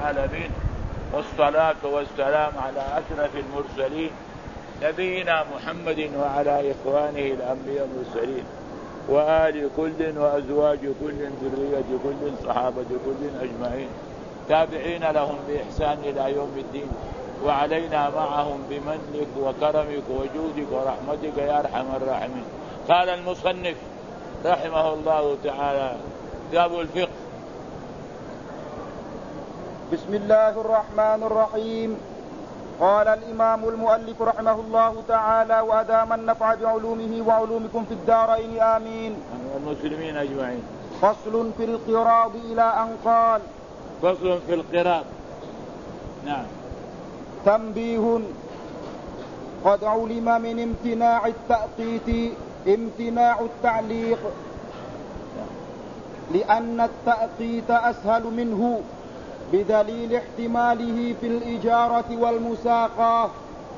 العالمين، والصلاة والسلام على أشرف المرسلين نبينا محمد وعلى إخوانه الأنبياء المرسلين وآل كل وأزواج كل ذرية كل صحابة كل أجمعين تابعين لهم بإحسان إلى يوم الدين، وعلينا معهم بمنك وكرمك وجودك ورحمتك يا أرحم الراحمين. قال المصنف رحمه الله تعالى: كتاب الفقه. بسم الله الرحمن الرحيم. قال الإمام المؤلف رحمه الله تعالى: وأدام النفع بعلومه وعلومكم في الدارين آمين. والمسلمين أجمعين. فصل في القراض إلى أن قال. فصل في القراض. نعم. تنبيه: قد علم من امتناع التأقيت امتناع التعليق، لأن التأقيت أسهل منه بدليل احتماله في الإجارة والمساقة،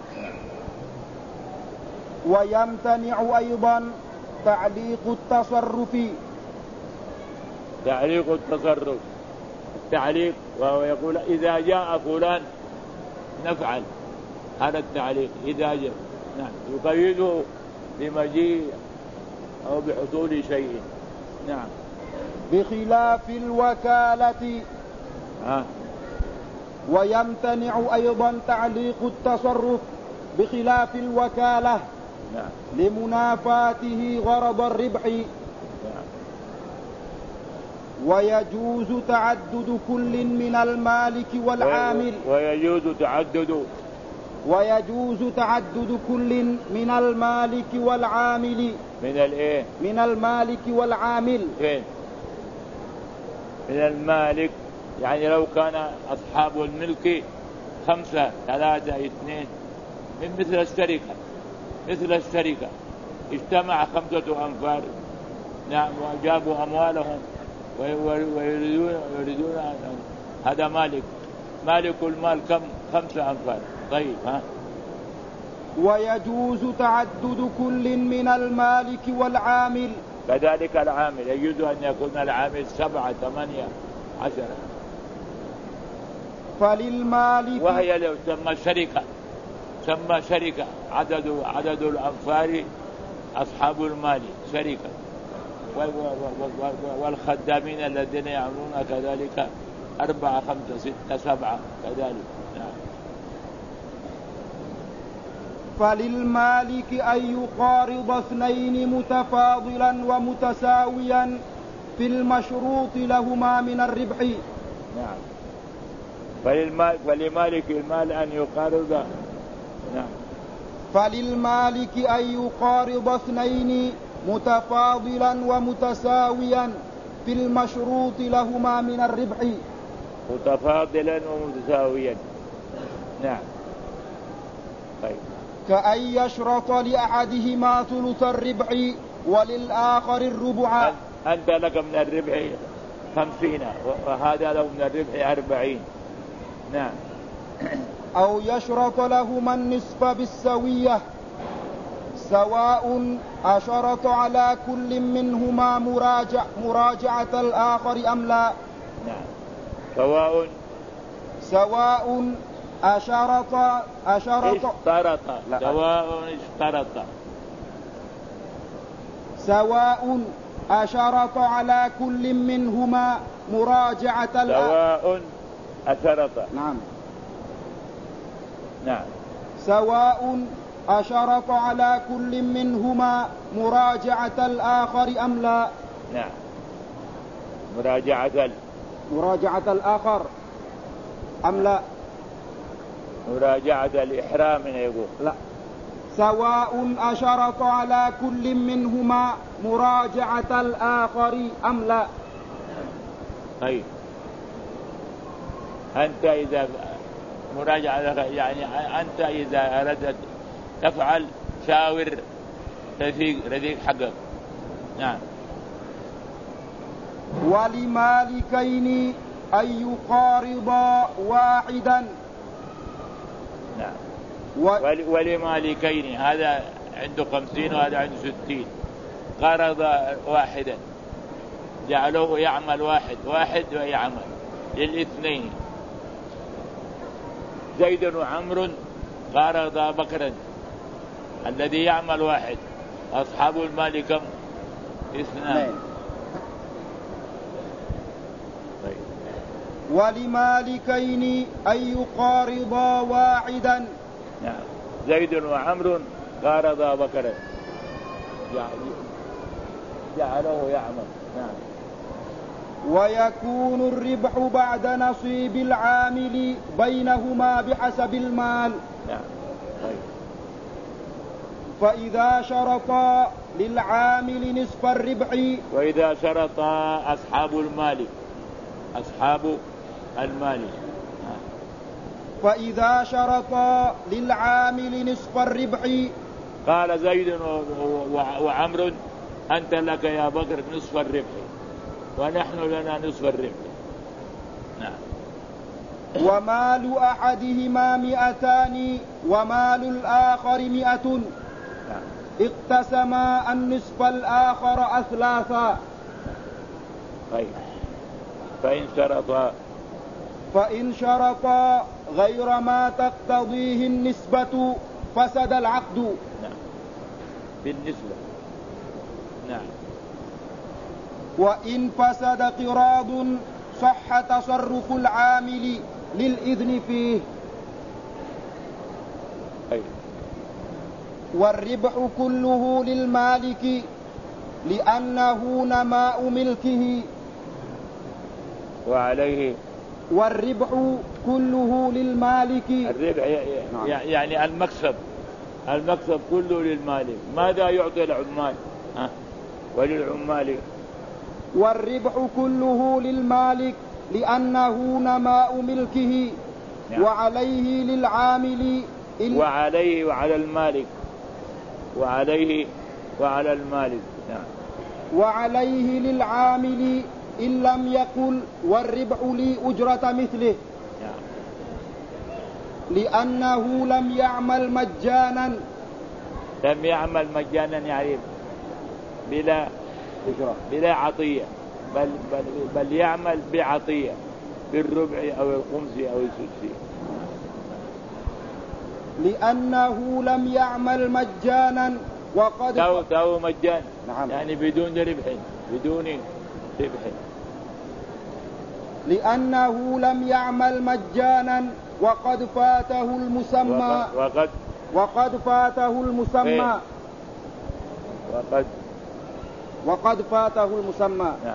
ويمتنع أيضا تعليق التصرف. تعليق التصرف، التعليق وهو يقول إذا جاء فلان نفعل، هذا التعليق إذا جاء. نعم. يقيده بمجيء أو بحصول شيء. نعم. بخلاف الوكالة. ويمتنع أيضا تعليق التصرف بخلاف الوكالة. نعم. لمنافاته غرض الربح. نعم. ويجوز تعدد كل من المالك والعامل. ويجوز تعدد كل من المالك والعامل. من الايه؟ من المالك والعامل. فين؟ من المالك، يعني لو كان أصحاب الملك 5 3 2 من مثل الشركة اجتمع 5 أنفار. نعم. وجابوا أموالهم ويريدون هذا مالك المال كم؟ 5 أنفار. طيب. ويجوز تعدد كل من المالك والعامل. كذلك العامل يجوز أن يكون العامل 7 8 10. فللمالك، وهي لو سمى شركة عدد الأنفار أصحاب المال شركة، والخدامين الذين يعملون كذلك 4 5 6 7 كذلك. نعم. فللمالك أن يقارض 2 متفاضلا ومتساويا في المشروط لهما من الربح. نعم. فلمالك المال أن يقارض. نعم. فللمالك أن يقارض 2 متفاضلا ومتساويا في المشروط لهما من الربح. متفاضلا ومتساويا. نعم. طيب. كأن يشرط لأحدهما ثلث الربح وللآخر الربع. أنت لك من الربح 50 وهذا له من الربح 40. نعم. أو يشرط لهما النصف بالسوية، سواء أشرط على كل منهما مراجعة الآخر أم لا. نعم. سواء أشرط سواء أشرط على كل منهما مراجعة سواء أشرط. نعم. نعم. سواء أشرط على كل منهما مراجعة الآخر أم لا. نعم. مراجعة الآخر أم لا. مراجعة الإحرام يقول. لا. سواء أشرط على كل منهما مراجعة الآخر أم لا. طيب. أنت إذا مراجعة يعني أنت إذا أردت تفعل شاور رفيق حقك. نعم. ولمالكين أن يقارضا واحدا. نعم. ولمالكين، هذا عنده 50 وهذا عنده 60، قرض واحدا جعلوه يعمل واحد ويعمل للاثنين، زيد وعمر قارضا بكرا. الذي يعمل واحد، أصحاب المال كم؟ اثنان. ولمالكين أن يقارضا واحدا. نعم. زيد وعمر قارضا بكرا، جعله يعمل. نعم. ويكون الربح بعد نصيب العامل بينهما بحسب المال. نعم. فإذا شرطا للعامل نصف الربح. وإذا شرط أصحاب المال. فإذا شرطا للعامل نصف الربح. قال زيد وعمر أنت لك يا بكر نصف الربح ونحن لنا نصف الربح. نعم. ومال أحدهما 200 ومال الآخر 100. اقتسما النصف الآخر أثلاثا. فإن شرطا غير ما تقتضيه النسبة فسد العقد. نعم. بالنسبة. نعم. وإن فسد قراض صح تصرف العامل للإذن فيه. والربح كله للمالك لأنه نماء ملكه. وعليه. والربح كله للمالك. الربح يعني المكسب كله للمالك. ماذا يعطي العمال؟ وللعمال. والربح كله للمالك لأنه نماء ملكه. نعم. وعليه للعامل وعليه وعلى المالك. وعلى المالك. نعم. وعليه للعامل إن لم يقل والربح لي أجرة مثله. نعم. لأنه لم يعمل مجانا. يعني بلا عطية، بل يعمل بعطية بالربع أو الخمس أو السدس. لأنه لم يعمل مجانا وقد تو مجانا. نعم. يعني بدون ربح. لأنه لم يعمل مجانا وقد فاته المسمى. وقد فاته المسمى. وقد فاته المسمى. نعم.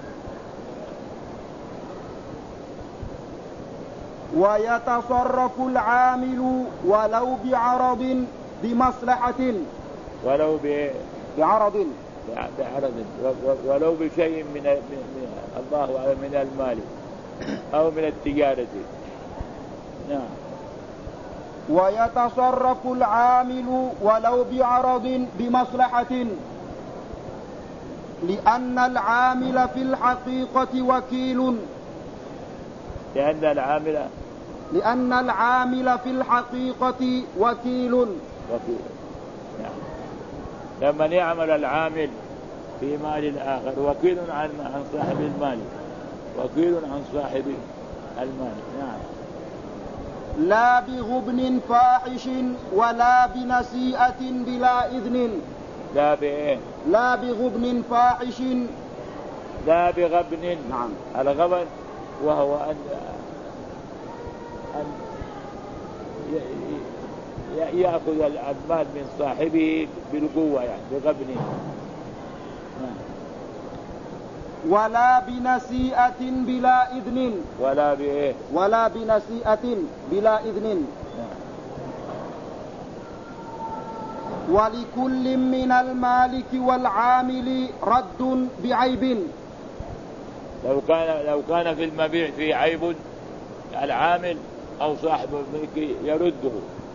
ويتصرف العامل ولو بعرض بمصلحة. بعرض ولو بشيء من الله من المال أو من التجارة. نعم. ويتصرف العامل ولو بعرض بمصلحة لأن العامل في الحقيقة وكيل. لأن العامل في الحقيقة وكيل. نعم. لما يعمل العامل في مال الآخر وكيل عن صاحب المال. نعم. لا بغبن فاحش ولا بنسيئة بلا إذن. لا بغبن فاحش. لا بغبن. نعم. الغبن وهو أن يأخذ المال من صاحبه بالقوة، يعني بغبن. ولا بنسيئة بلا إذن. ولا بنسيئة بلا إذن. ولكل من المالك والعامل رد بعيب. لو كان في المبيع فيه عيب العامل أو صاحب الملك يرده.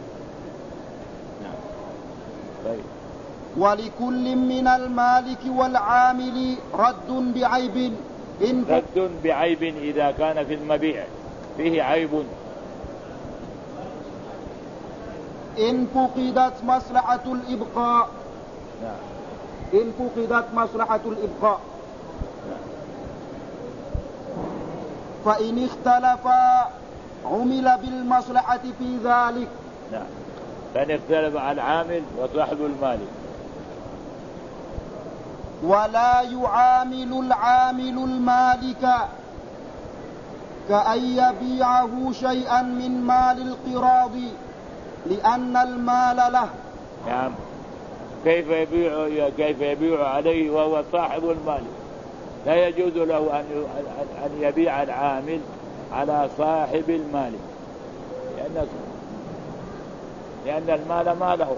نعم. طيب. ولكل من المالك والعامل رد بعيب. رد بعيب إذا كان في المبيع فيه عيب. إن فقدت مصلحة الإبقاء. نعم. إن فقدت مصلحة الإبقاء. نعم. فإن اختلفا عمل بالمصلحة في ذلك. نعم. فإن اختلف العامل وصاحب المال. ولا يعامل العامل المالك كأن يبيعه شيئا من مال القراض لأن المال له. نعم. كيف يبيع عليه وهو صاحب المال؟ لا يجوز له أن يبيع العامل على صاحب المال لأن المال ماله.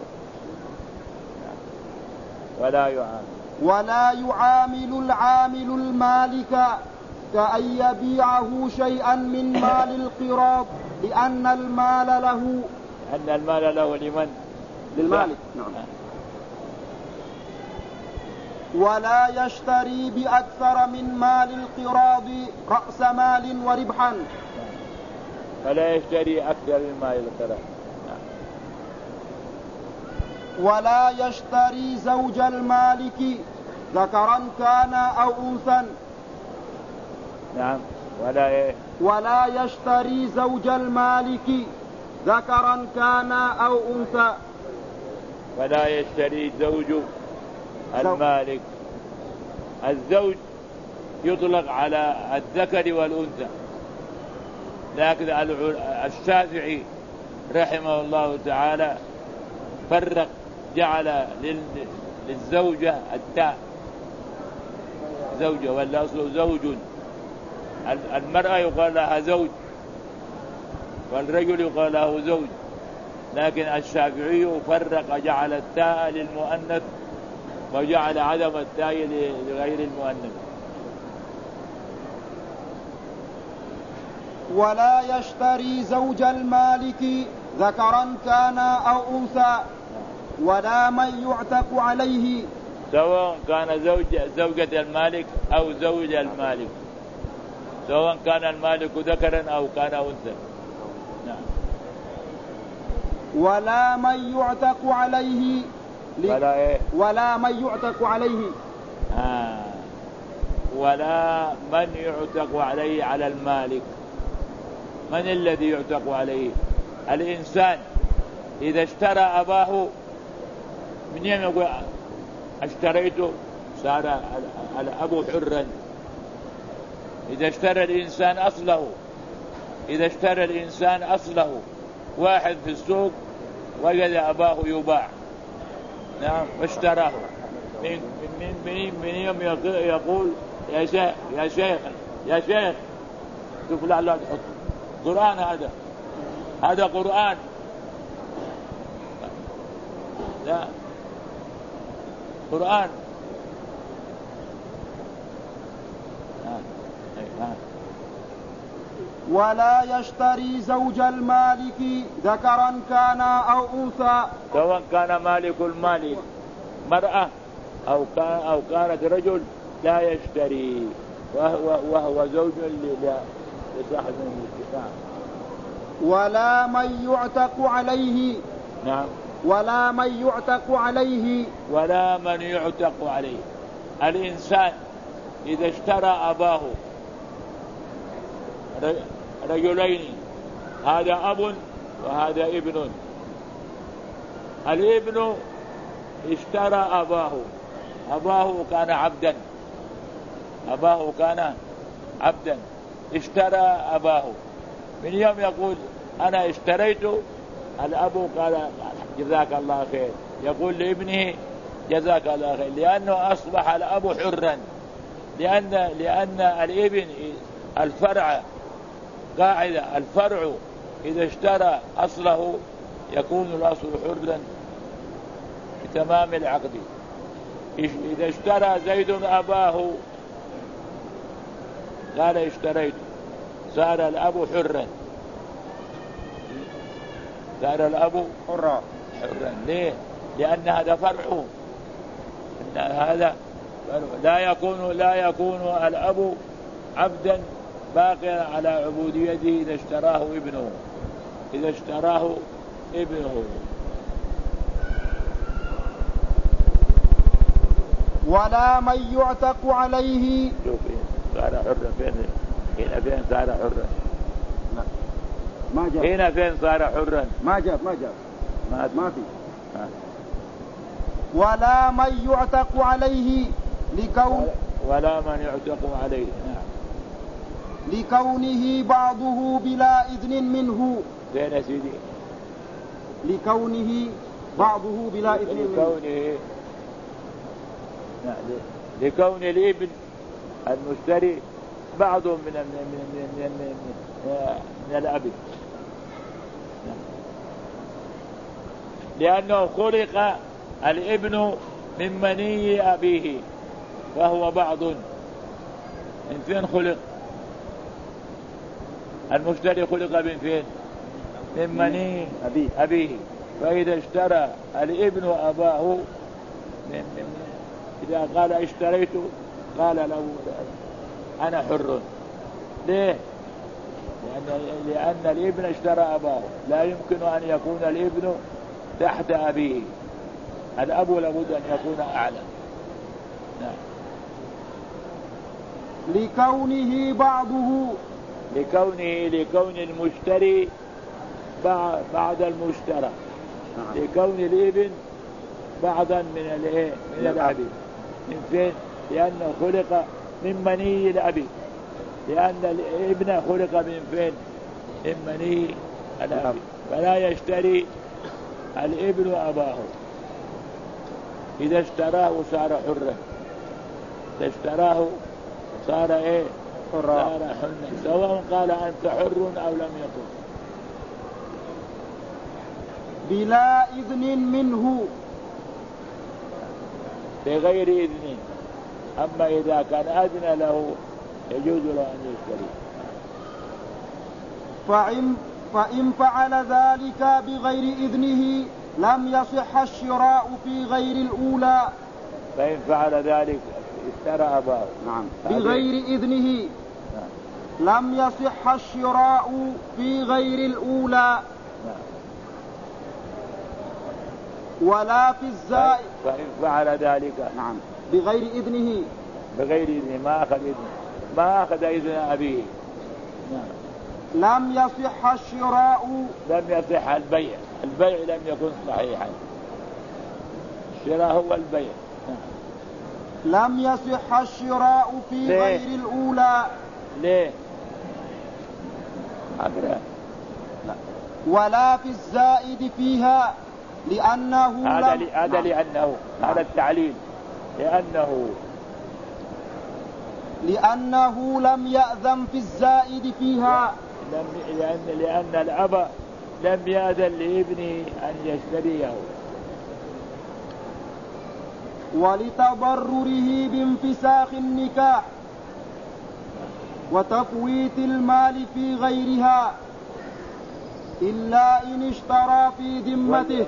ولا يعامل العامل المالك كأن يبيعه شيئا من مال القراض لأن المال له. لأن المال له لمن؟ للمالك. نعم. ولا يشتري بأكثر من مال القراض رأس مال وربحا. فلا يشتري أكثر من مال القراض. ولا يشتري زوج المالك ذكرا كان أو أنثى. نعم. ولا يشتري زوج المالك ذكرا كان أو أنثى. ولا يشتري زوج المالك. الزوج يطلق على الذكر والأنثى، لكن الشافعي رحمه الله تعالى فرق، جعل للزوجة التاء زوجة والأصل زوج. المرأة يقال لها زوج والرجل يقال له زوج، لكن الشافعي فرق، جعل التاء للمؤنث وجعل عدم التاء لغير المؤنث. ولا يشتري زوج المالك ذكرا كان أو أنثى ولا من يعتق عليه، سواء كان زوجة المالك أو زوج المالك، سواء كان المالك ذكرا أو كان أنثى. نعم. ولا من يعتق عليه ولا من يعتق عليه. ولا من يعتق عليه على المالك. من الذي يعتق عليه؟ الإنسان إذا اشترى أباه، من يوم يقول اشتريته صار الأب حرا. إذا اشترى الإنسان أصله، واحد في السوق وجد أباه يباع، نعم، واشتراه، من يوم يقول يا شيخ شوف، لا تحط قرآن، هذا قرآن، لا قرآن. ولا يشتري زوج المالك ذكرا كان أو أنثى، سواء كان مالك المال مرأة أو كانت رجل، لا يشتري، وهو زوج لصاحب الاتفاق. ولا من يعتق عليه. نعم. ولا من يعتق عليه. الإنسان إذا اشترى أباه، رجلين، هذا أب وهذا ابن. الابن اشترى أباه كان عبدا، اشترى أباه. من يوم يقول أنا اشتريته، الأب قال جزاك الله خير، يقول لابنه جزاك الله خير، لأنه أصبح الأب حرا، لأن الابن الفرع قاعدة، الفرع إذا اشترى أصله يكون الأصل حرا بتمام العقد. إذا اشترى زيد أباه قال اشتريت، صار الأب حرا، حرا. ليه؟ لأن هذا فرعه، هذا لا يكون الأب عبدا باقيا على عبوديته إذا اشتراه ابنه. ولا من يعتق عليه. شوف صار حرا، فين صار حرا؟ ما جاب. هنا فين صار حرا؟ ما جاب ما في. ولا من يعتق عليه ولا من يعتق عليه. نعم. لكونه بعضه بلا إذن منه. فين يا سيدي؟ لكونه بعضه بلا إذن منه. لكون الابن المشتري بعض من الأب، لأنه خلق الابن من مني أبيه فهو بعض. من فين خلق المشتري؟ خلق من فين؟ من مني أبيه. فإذا اشترى الابن أباه إذا قال اشتريت قال له أنا حر. ليه؟ لأن الابن اشترى أباه، لا يمكن أن يكون الابن تحت أبيه، الأب لابد أن يكون أعلى. نعم. لكونه بعضه، لكون المشتري بعد المشترى، لكون الابن بعضا من الأب. من فين؟ لأنه خلق من مني الأب، لأن الابن خلق من فين؟ من مني الأب، فلا يشتري الابن أباه. إذا اشتراه صار حرا، إذا اشتراه صار صار حرا، سواء قال أنت حر أو لم يكن. بلا إذن منه، بغير إذن. أما إذا كان أذن له يجوز له أن يشتري. فإن فعل ذلك بغير إذنه لم يصح الشراء في غير الأولى. فإن فعل ذلك اشترى أباه. نعم. بغير إذنه. نعم. لم يصح الشراء في غير الأولى. نعم. ولا في الزائد. فإن فعل ذلك. نعم. بغير إذنه. بغير إذنه، ما أخذ إذن أبيه. نعم. لم يصح الشراء. لم يصح البيع لم يكن صحيحا. الشراء هو البيع. لم يصح الشراء في غير الأولى. ليه؟ ولا في الزائد فيها لأنه هذا لأنه هذا التعليل، لأنه لم يأذن في الزائد فيها. لأن الأب لم يأذن لابنه أن يشتريه، ولتضرره بانفساخ النكاح وتفويت المال في غيرها إلا إن اشترى في ذمته.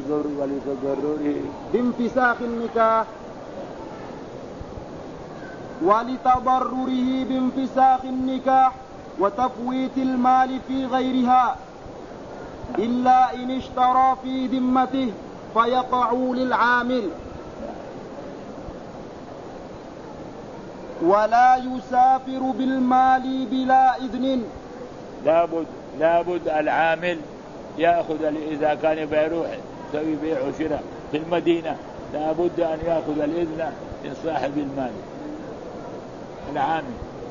بانفساخ النكاح ولتضرره بانفساخ النكاح وتفويت المال في غيرها إلا إن اشترى في ذمته فيقع للعامل. ولا يسافر بالمال بلا إذن. لابد العامل يأخذ، إذا كان بيروح يسوي بيع وشراء في المدينة لابد أن يأخذ الإذن من صاحب المال. العامل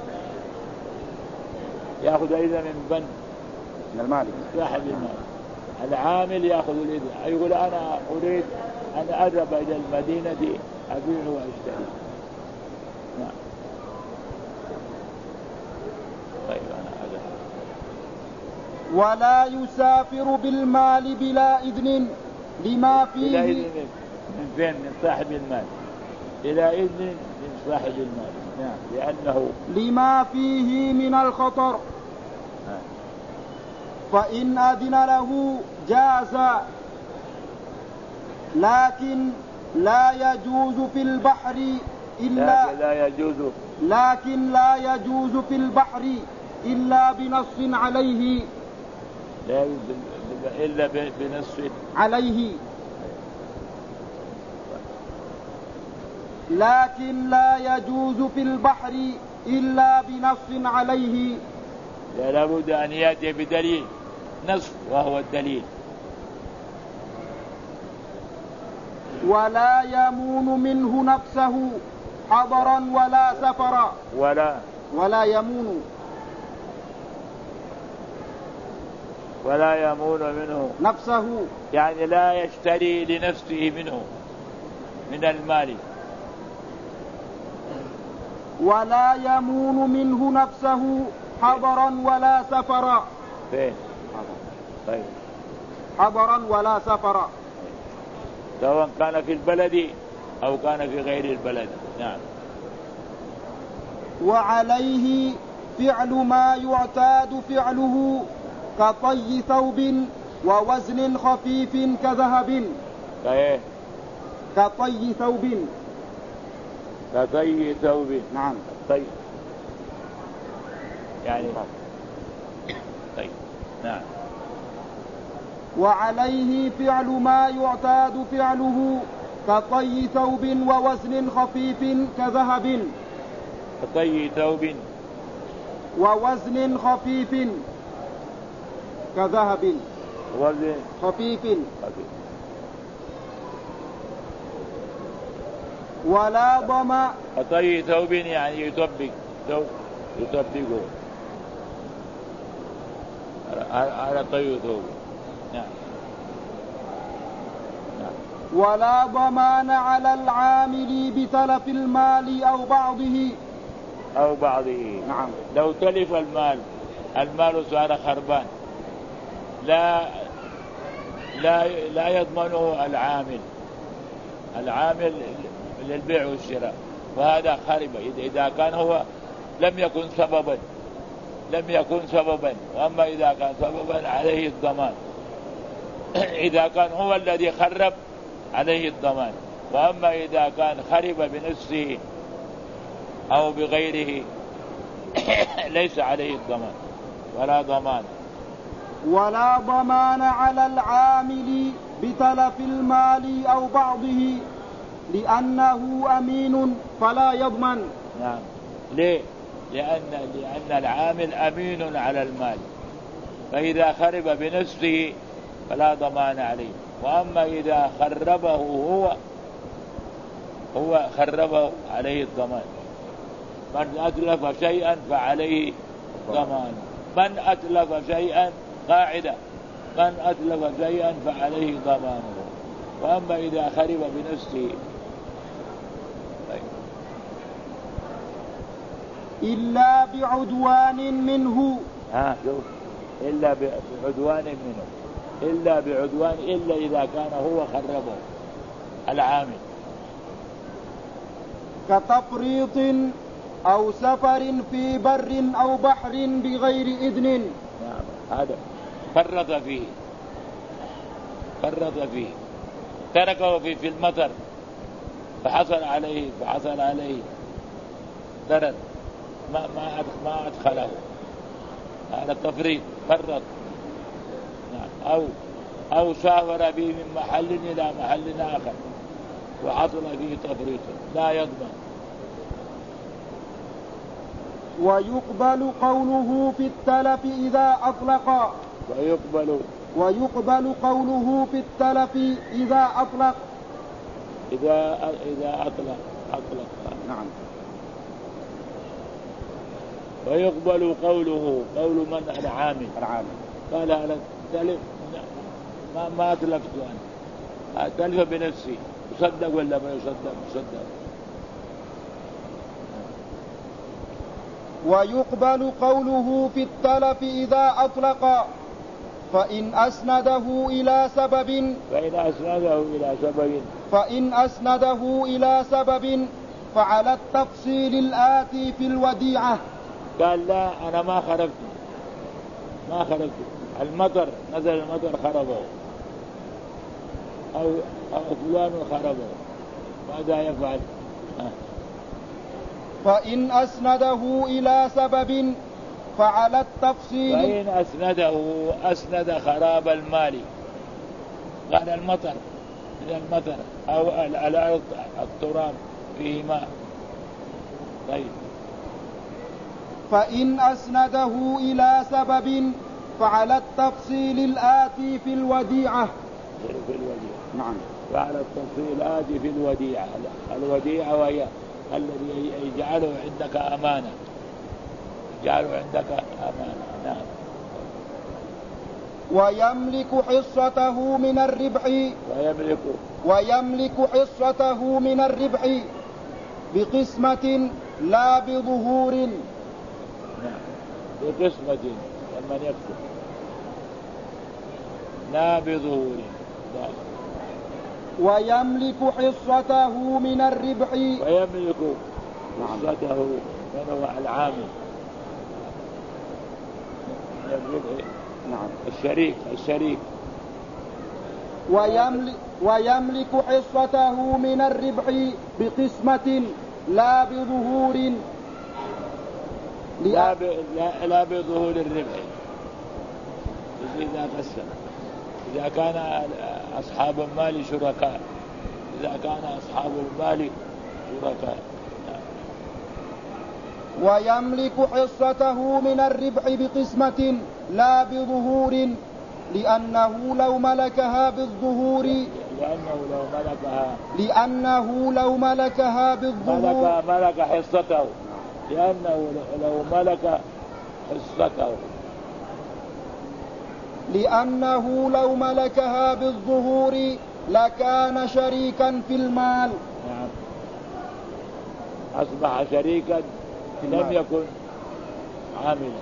يأخذ إذن من المالك صاحب المال. العامل يأخذ الإذن، يقول أنا أريد أن أذهب إلى المدينة أبيع وأشتري. نعم. طيب ولا يسافر بالمال بلا إذن لما فيه. بلا إذن من فين؟ من صاحب المال. بلا إذن من صاحب المال. نعم. لأنه لما فيه من الخطر. فإن أذن له جاز، لكن لا يجوز في البحر لكن لا يجوز في البحر إلا بنص عليه. لا إلا بنص عليه. لكن لا يجوز في البحر إلا بنص عليه. لابد أن يأتي بدليل نصف وهو الدليل. ولا يمون منه نفسه حضرا ولا سفرا. ولا يمون منه نفسه، يعني لا يشتري لنفسه منه من المال. ولا يمون منه نفسه حضرا ولا سفرا. فين؟ طيب. حضرا ولا سفرا، سواء كان في البلد أو كان في غير البلد. نعم. وعليه فعل ما يعتاد فعله كطي ثوب ووزن خفيف كذهب. طيب. كطي ثوب. نعم. طيب يعني طيب. نعم. وعليه فعل ما يعتاد فعله كطي ثوب ووزن خفيف كذهب. كطي ثوب ووزن خفيف كذهب. وزن خفيف. ولا ضمى. كطي ثوب يعني يطبق ثوب، يطبقه على طي ثوب. نعم. ولا ضمان على العامل بتلف المال أو بعضه. نعم. لو تلف المال صار خربان، لا يضمنه العامل للبيع والشراء، وهذا خرب إذا كان هو لم يكن سببا. وأما إذا كان سببا عليه الضمان. إذا كان هو الذي خرب عليه الضمان، وأما إذا كان خرب بنفسه أو بغيره ليس عليه الضمان ولا ضمان. ولا ضمان على العامل بتلف المال أو بعضه لأنه أمين فلا يضمن. نعم. ليه؟ لأن العامل أمين على المال، فإذا خرب بنفسه فلا ضمان عليه. وأما إذا خربه هو خربه عليه الضمان. من أتلف شيئا فعليه ضمان. من أتلف شيئا قاعدة، من أتلف شيئا فعليه ضمانه. وأما إذا خرب بنفسه إلا بعدوان منه. إلا بعدوان منه، إلا إذا كان هو خربه العامل. كتفريط أو سفر في بر أو بحر بغير إذن. نعم. هذا فرط فيه تركه في المطر فحصل عليه ضرر ما أدخله، هذا التفريط فرط. نعم. أو سافر به من محل إلى محل آخر وحصل فيه تفريط لا يضمن. ويقبل قوله في التلف إذا أطلق. ويقبل قوله في التلف إذا أطلق. إذا أطلق. نعم. ويقبل قول من العامل قال أنا تلف ما أتلفت أنا، أتلف بنفسي، يصدق ولا ما يصدق؟ ويقبل قوله في التلف إذا أطلق فإن أسنده إلى سبب فعلى التفصيل الآتي في الوديعة. قال لا أنا ما خرجت المطر، نزل المطر خربه أو فلان خربه، ماذا يفعل؟ فإن أسنده إلى سبب فعلى التفصيل. فإن أسند خراب المال، قال المطر أو الأرض التراب فيه ماء. طيب. فإن أسنده إلى سبب فعلى التفصيل الآتي في الوديعة. في الوديعة. نعم. فعلى التفصيل الآتي في الوديعة. الوديعة وهي الذي يجعله عندك أمانة. يجعله عندك أمانة. نعم. ويملك حصته من الربح. ويملك حصته من الربح بقسمة لا بظهور. نعم. بقسمة لما يكتب لا بظهور. لا. ويملك حصته من الربح. ويملك حصته من هو العامل من الربح. نعم. الشريك. ويملك حصته من الربح بقسمة لا بظهور. لا بظهور الربح. إذا قسم، إذا كان أصحاب المال شركاء، إذا كان أصحاب المال شركاء. ويملك حصته من الربح بقسمة لا بظهور لأنه لو ملكها بالظهور. لأنه لو ملكها بالظهور ملك حصته. لأنه لو ملك حصته. لأنه لو ملكها بالظهور لكان شريكا في المال. نعم. أصبح شريكا لم يكن عاملا.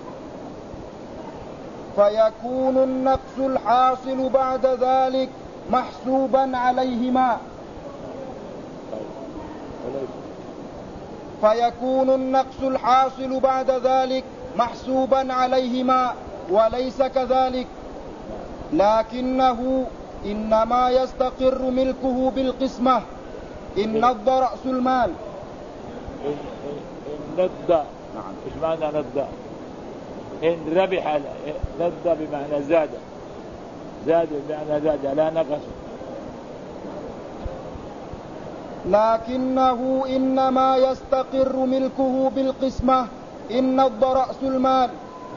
فيكون النقص الحاصل بعد ذلك محسوبا عليهما. فيكون النقص الحاصل بعد ذلك محسوبا عليهما وليس كذلك، لكنه إنما يستقر ملكه بالقسمة إن نض رأس المال. إن نض. نعم. إيش معنى نض؟ إن ربح. نض بمعنى زاد. زاد بمعنى زاد لا نقص. لكنه إنما يستقر ملكه بالقسمة إن نض رأس المال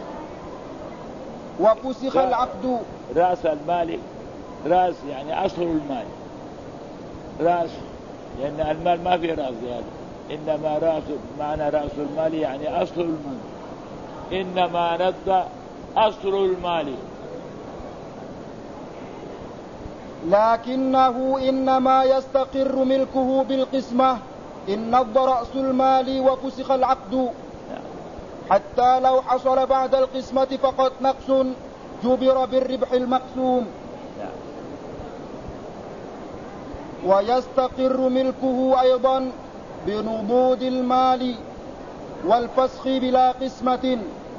وفسخ العقد. رأس المال. رأس يعني أصل المال. رأس لأن المال ما في رأس يعني. إنما رأس معنى رأس المال يعني أصل المال. إنما نض أصل المال. لكنه إنما يستقر ملكه بالقسمة إن نض رأس المال وفسخ العقد، حتى لو حصل بعد القسمة فقط نقص جبر بالربح المقسوم. ويستقر ملكه أيضا بنضود المال والفسخ بلا قسمة.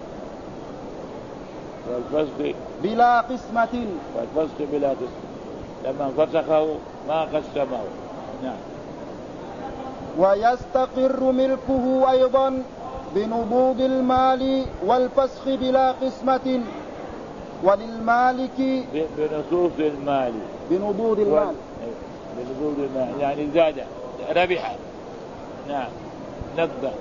والفسخ بلا قسمة. والفسخ بلا قسمة لما فسخه ما قسمه. نعم. ويستقر ملكه أيضا بنضود المال والفسخ بلا قسمة. وللمالك بنصوص المال. بنضود المال. بنضود المال يعني زاد ربح. نعم. نض.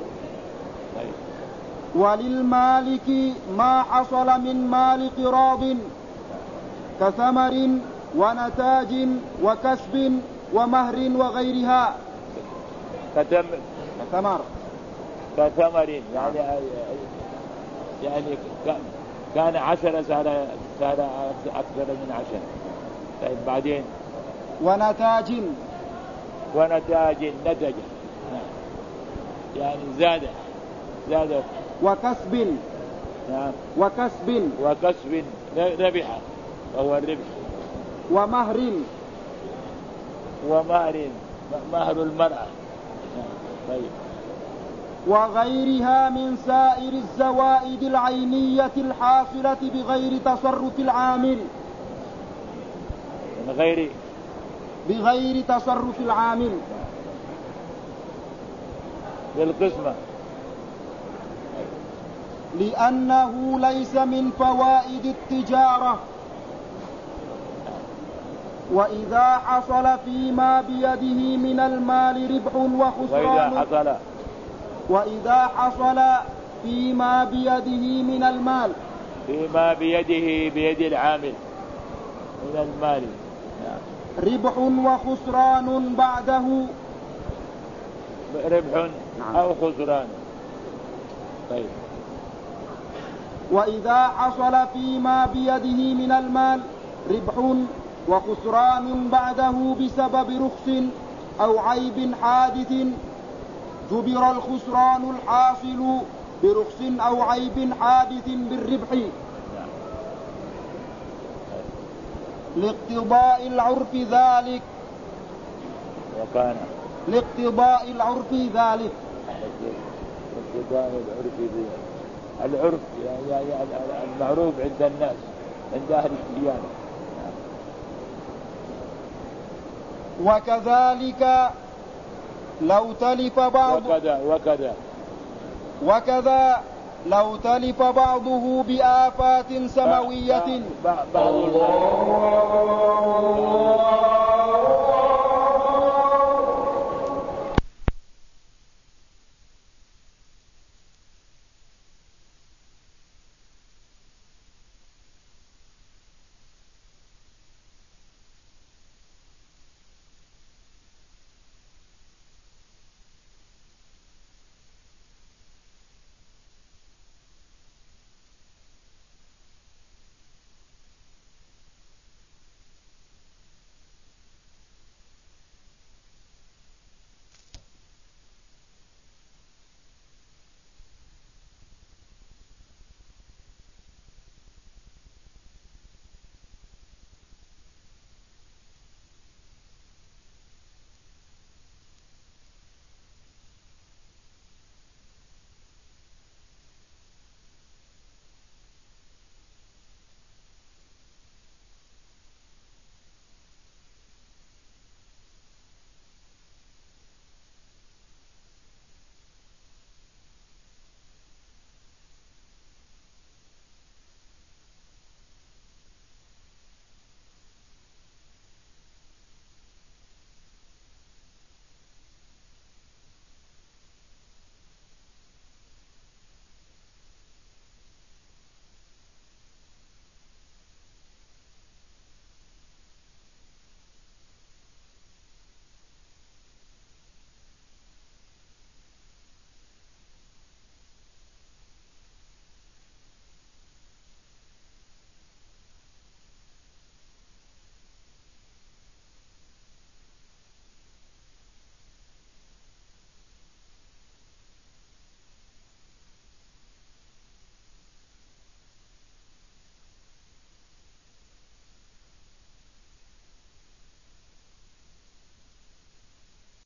وللمالك ما حصل من مال قراض كثمر ونتاج وكسب ومهر وغيرها. كثمر يعني كان 10 صار أكثر من 10. طيب بعدين ونتاج نتج يعني زاد وكسب. نعم. وكسب ربح وهو الربح. ومهر مهر المرأة. طيب. وغيرها من سائر الزوائد العينية الحاصلة بغير تصرف العامل. بغير تصرف العامل بالقسمة. لأنه ليس من فوائد التجارة. وإذا حصل فيما بيده من المال ربح وخسران. وإذا حصل فيما بيده من المال فيما بيده بيد العامل من المال. ربح وخسران بعده. ربح أو خسران. طيب. وإذا حصل فيما بيده من المال ربح وخسران بعده بسبب رخص أو عيب حادث جبر الخسران الحاصل برخص أو عيب حادث بالربح لاقتضاء العرف ذلك. وكان لاقتضاء العرف ذلك. اقتضاء العرف يعني المعروف عند الناس عند أهل الديانة. وكذلك لو تلف بعض وكذا لو تلف بعضه بآفات سماوية.